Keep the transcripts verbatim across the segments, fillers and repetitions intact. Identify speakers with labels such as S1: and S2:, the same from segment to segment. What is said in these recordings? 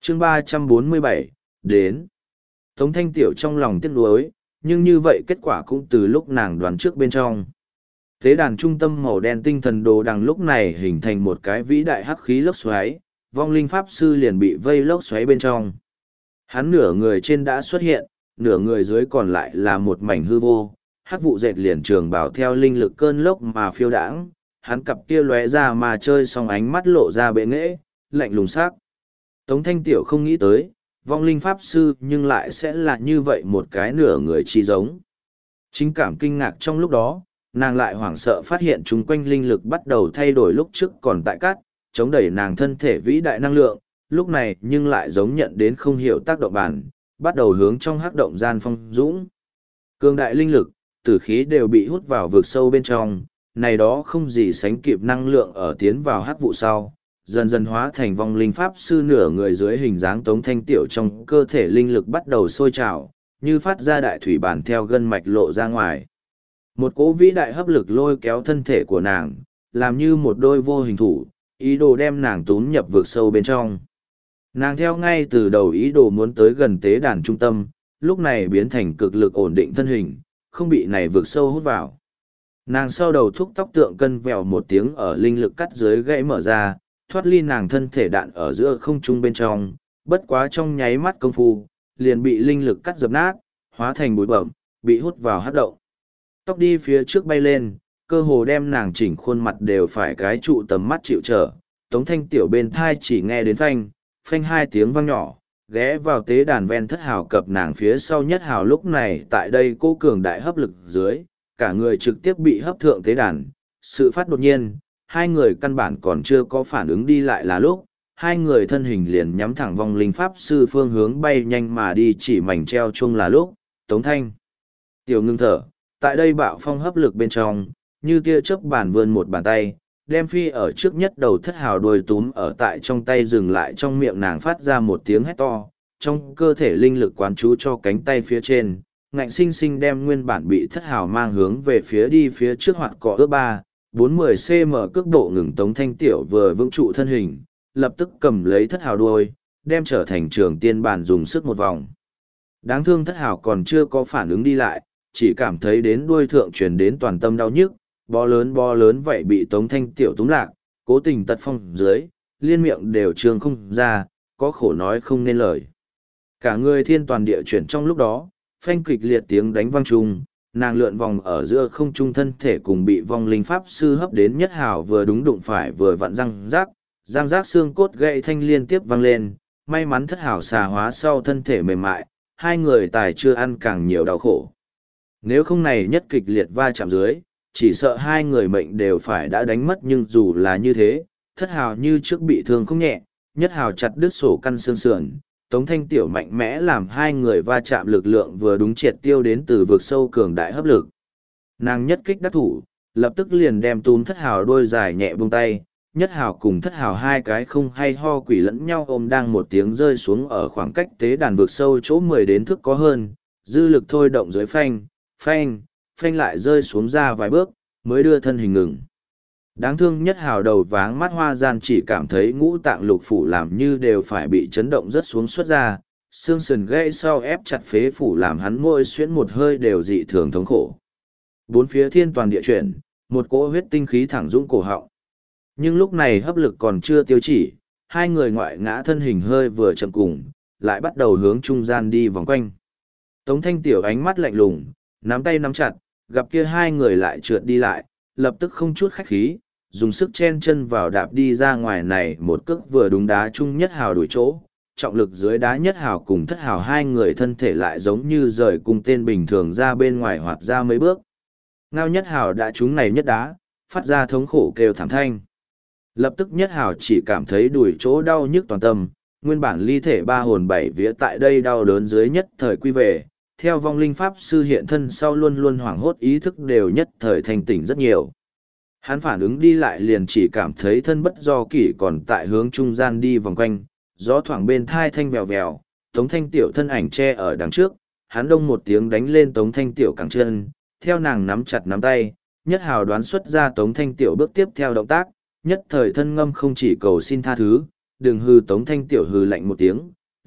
S1: chương ba trăm bốn mươi bảy, đến. Tống Thanh Tiểu trong lòng tiếc nuối, nhưng như vậy kết quả cũng từ lúc nàng đoán trước bên trong. Tế đàn trung tâm màu đen tinh thần đồ đằng lúc này hình thành một cái vĩ đại hắc khí lốc xoáy, vong linh pháp sư liền bị vây lốc xoáy bên trong. Hắn nửa người trên đã xuất hiện, nửa người dưới còn lại là một mảnh hư vô, hắc vụ dệt liền trường bảo theo linh lực cơn lốc mà phiêu đãng, hắn cặp kia lóe ra mà chơi xong ánh mắt lộ ra bệ nghễ, lạnh lùng sắc. Tống Thanh Tiểu không nghĩ tới, vong linh pháp sư nhưng lại sẽ là như vậy một cái nửa người chi giống. Chính cảm kinh ngạc trong lúc đó, nàng lại hoảng sợ phát hiện chung quanh linh lực bắt đầu thay đổi lúc trước còn tại cát, chống đẩy nàng thân thể vĩ đại năng lượng, lúc này nhưng lại giống nhận đến không hiểu tác động bản, bắt đầu hướng trong hắc động gian phong dũng. Cương đại linh lực, tử khí đều bị hút vào vực sâu bên trong, này đó không gì sánh kịp năng lượng ở tiến vào hắc vụ sau, dần dần hóa thành vong linh pháp sư nửa người dưới hình dáng Tống Thanh Tiểu trong cơ thể linh lực bắt đầu sôi trào, như phát ra đại thủy bản theo gân mạch lộ ra ngoài. Một cỗ vĩ đại hấp lực lôi kéo thân thể của nàng, làm như một đôi vô hình thủ, ý đồ đem nàng túm nhập vực sâu bên trong. Nàng theo ngay từ đầu ý đồ muốn tới gần tế đàn trung tâm, lúc này biến thành cực lực ổn định thân hình, không bị này vực sâu hút vào. Nàng sau đầu thúc tóc tượng cân vèo một tiếng ở linh lực cắt dưới gãy mở ra, thoát ly nàng thân thể đạn ở giữa không trung bên trong, bất quá trong nháy mắt công phu, liền bị linh lực cắt dập nát, hóa thành bụi bẩm, bị hút vào hắc động. Tóc đi phía trước bay lên, cơ hồ đem nàng chỉnh khuôn mặt đều phải cái trụ tầm mắt chịu trở. Tống Thanh Tiểu bên thai chỉ nghe đến phanh, phanh hai tiếng vang nhỏ, ghé vào tế đàn ven thất hào cập nàng phía sau nhất hào lúc này tại đây cô cường đại hấp lực dưới, cả người trực tiếp bị hấp thượng tế đàn. Sự phát đột nhiên, hai người căn bản còn chưa có phản ứng đi lại là lúc, hai người thân hình liền nhắm thẳng vong linh pháp sư phương hướng bay nhanh mà đi chỉ mảnh treo chung là lúc, Tống Thanh Tiểu ngưng thở, tại đây bạo phong hấp lực bên trong, như tia chớp bản vươn một bàn tay, đem phi ở trước nhất đầu thất hào đuôi túm ở tại trong tay dừng lại trong miệng nàng phát ra một tiếng hét to, trong cơ thể linh lực quán chú cho cánh tay phía trên, ngạnh sinh sinh đem nguyên bản bị thất hào mang hướng về phía đi phía trước hoạt cọ ước ba, bốn mươi cm cước độ ngừng Tống Thanh Tiểu vừa vững trụ thân hình, lập tức cầm lấy thất hào đuôi, đem trở thành trường tiên bàn dùng sức một vòng. Đáng thương thất hào còn chưa có phản ứng đi lại, chỉ cảm thấy đến đuôi thượng truyền đến toàn tâm đau nhức, bó lớn bó lớn vậy bị Tống Thanh Tiểu túm lạc, cố tình tật phong dưới, liên miệng đều trường không ra, có khổ nói không nên lời. Cả người thiên toàn địa chuyển trong lúc đó, phanh kịch liệt tiếng đánh vang trung, nàng lượn vòng ở giữa không trung thân thể cùng bị vong linh pháp sư hấp đến nhất hào vừa đúng đụng phải vừa vặn răng rác, răng rác xương cốt gãy thanh liên tiếp vang lên, may mắn thất hào xà hóa sau thân thể mềm mại, hai người tài chưa ăn càng nhiều đau khổ. Nếu không này nhất kịch liệt va chạm dưới, chỉ sợ hai người mệnh đều phải đã đánh mất nhưng dù là như thế, thất hào như trước bị thương không nhẹ, nhất hào chặt đứt sổ căn xương sườn, Tống Thanh Tiểu mạnh mẽ làm hai người va chạm lực lượng vừa đúng triệt tiêu đến từ vực sâu cường đại hấp lực. Nàng nhất kích đắc thủ, lập tức liền đem túm thất hào đôi dài nhẹ buông tay, nhất hào cùng thất hào hai cái không hay ho quỷ lẫn nhau ôm đang một tiếng rơi xuống ở khoảng cách tế đàn vực sâu chỗ mười đến thước có hơn, dư lực thôi động dưới phanh, phanh, phanh lại rơi xuống ra vài bước, mới đưa thân hình ngừng. Đáng thương nhất hào đầu váng mắt hoa gian chỉ cảm thấy ngũ tạng lục phủ làm như đều phải bị chấn động rất xuống xuất ra, xương sườn gãy sau ép chặt phế phủ làm hắn môi xuyễn một hơi đều dị thường thống khổ. Bốn phía thiên toàn địa chuyển, một cỗ huyết tinh khí thẳng dũng cổ họng. Nhưng lúc này hấp lực còn chưa tiêu chỉ, hai người ngoại ngã thân hình hơi vừa chậm cùng, lại bắt đầu hướng trung gian đi vòng quanh. Tống Thanh Tiểu ánh mắt lạnh lùng, nắm tay nắm chặt, gặp kia hai người lại trượt đi lại, lập tức không chút khách khí, dùng sức chen chân vào đạp đi ra ngoài này một cước vừa đúng đá chung nhất hào đuổi chỗ, trọng lực dưới đá nhất hào cùng thất hào hai người thân thể lại giống như rời cùng tên bình thường ra bên ngoài hoạt ra mấy bước. Ngao nhất hào đã trúng này nhất đá, phát ra thống khổ kêu thảm thanh. Lập tức nhất hào chỉ cảm thấy đùi chỗ đau nhức toàn tâm, nguyên bản ly thể ba hồn bảy vía tại đây đau đớn dưới nhất thời quy về, theo vong linh pháp sư hiện thân sau luôn luôn hoảng hốt ý thức đều nhất thời thành tỉnh rất nhiều. Hắn phản ứng đi lại liền chỉ cảm thấy thân bất do kỷ còn tại hướng trung gian đi vòng quanh, gió thoảng bên thai thanh vèo vèo, Tống Thanh Tiểu thân ảnh che ở đằng trước, hắn đông một tiếng đánh lên Tống Thanh Tiểu cẳng chân, theo nàng nắm chặt nắm tay, nhất hào đoán xuất ra Tống Thanh Tiểu bước tiếp theo động tác, nhất thời thân ngâm không chỉ cầu xin tha thứ, đừng hư Tống Thanh Tiểu hư lạnh một tiếng,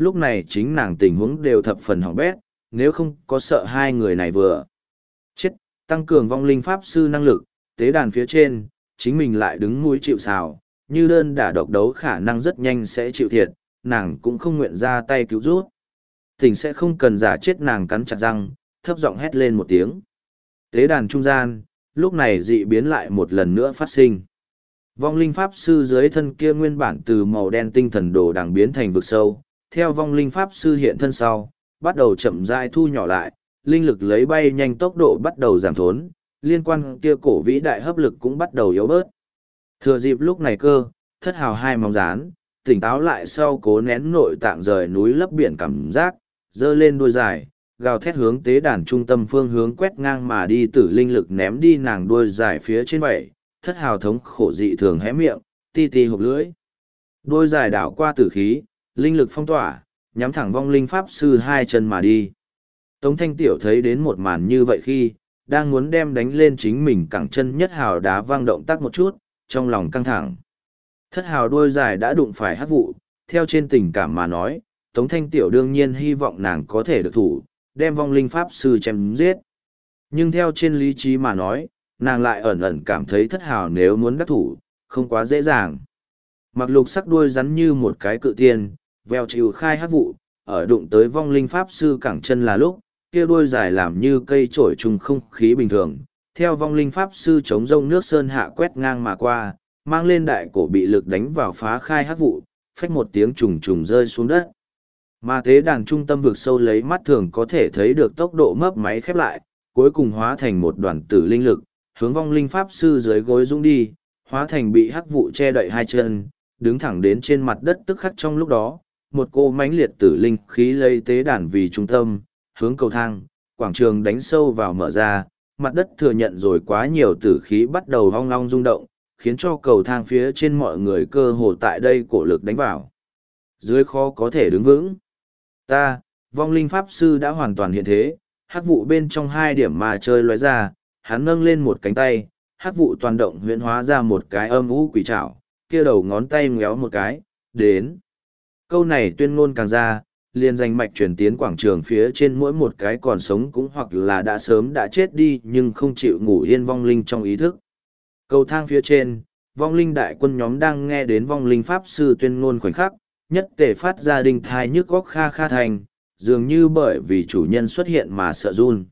S1: lúc này chính nàng tình huống đều thập phần hỏng bét, nếu không có sợ hai người này vừa chết, tăng cường vong linh pháp sư năng lực, tế đàn phía trên, chính mình lại đứng mũi chịu sào, như đơn đả độc đấu khả năng rất nhanh sẽ chịu thiệt, nàng cũng không nguyện ra tay cứu rút. Tình sẽ không cần giả chết, nàng cắn chặt răng, thấp giọng hét lên một tiếng. Tế đàn trung gian, lúc này dị biến lại một lần nữa phát sinh. Vong linh pháp sư dưới thân kia nguyên bản từ màu đen tinh thần đồ đằng biến thành vực sâu, theo vong linh pháp sư hiện thân sau, bắt đầu chậm rãi thu nhỏ lại, linh lực lấy bay nhanh tốc độ bắt đầu giảm thốn, liên quan kia cổ vĩ đại hấp lực cũng bắt đầu yếu bớt. Thừa dịp lúc này cơ, thất hào hai móng rán, tỉnh táo lại sau cố nén nội tạng rời núi lấp biển cảm giác, dơ lên đuôi dài, gào thét hướng tế đàn trung tâm phương hướng quét ngang mà đi, tử linh lực ném đi nàng đuôi dài phía trên bảy, thất hào thống khổ dị thường hé miệng, ti ti hộp lưỡi. Đuôi dài đảo qua tử khí, linh lực phong tỏa, nhắm thẳng vong linh pháp sư hai chân mà đi. Tống Thanh Tiểu thấy đến một màn như vậy khi, đang muốn đem đánh lên chính mình cẳng chân nhất hào đá vang động tác một chút, trong lòng căng thẳng. Thất hào đuôi dài đã đụng phải hắc vụ, theo trên tình cảm mà nói, Tống Thanh Tiểu đương nhiên hy vọng nàng có thể được thủ, đem vong linh pháp sư chém giết. Nhưng theo trên lý trí mà nói, nàng lại ẩn ẩn cảm thấy thất hào nếu muốn đắc thủ, không quá dễ dàng. Mặc lục sắc đuôi rắn như một cái cự tiên, veo chịu khai hắc vụ, ở đụng tới vong linh pháp sư cẳng chân là lúc, kia đuôi dài làm như cây trổi trùng không khí bình thường, theo vong linh pháp sư chống rông nước sơn hạ quét ngang mà qua, mang lên đại cổ bị lực đánh vào phá khai hắc vụ, phách một tiếng trùng trùng rơi xuống đất. Mà tế đàn trung tâm vực sâu lấy mắt thường có thể thấy được tốc độ mấp máy khép lại, cuối cùng hóa thành một đoàn tử linh lực, hướng vong linh pháp sư dưới gối dũng đi, hóa thành bị hắc vụ che đậy hai chân, đứng thẳng đến trên mặt đất. Tức khắc trong lúc đó, một cô mãnh liệt tử linh khí lấy tế đàn vì trung tâm, hướng cầu thang, quảng trường đánh sâu vào mở ra, mặt đất thừa nhận rồi quá nhiều tử khí bắt đầu hong long rung động, khiến cho cầu thang phía trên mọi người cơ hồ tại đây cổ lực đánh vào. Dưới khó có thể đứng vững. Ta, vong linh pháp sư đã hoàn toàn hiện thế, hắc vụ bên trong hai điểm mà chơi lóe ra, hắn nâng lên một cánh tay, hắc vụ toàn động huyễn hóa ra một cái âm u quỷ trảo, kia đầu ngón tay ngéo một cái, đến. Câu này tuyên ngôn càng ra, liền danh mạch truyền tiến quảng trường phía trên mỗi một cái còn sống cũng hoặc là đã sớm đã chết đi nhưng không chịu ngủ yên vong linh trong ý thức. Cầu thang phía trên, vong linh đại quân nhóm đang nghe đến vong linh pháp sư tuyên ngôn khoảnh khắc, nhất tề phát ra đinh thai nhức góc kha kha thành, dường như bởi vì chủ nhân xuất hiện mà sợ run.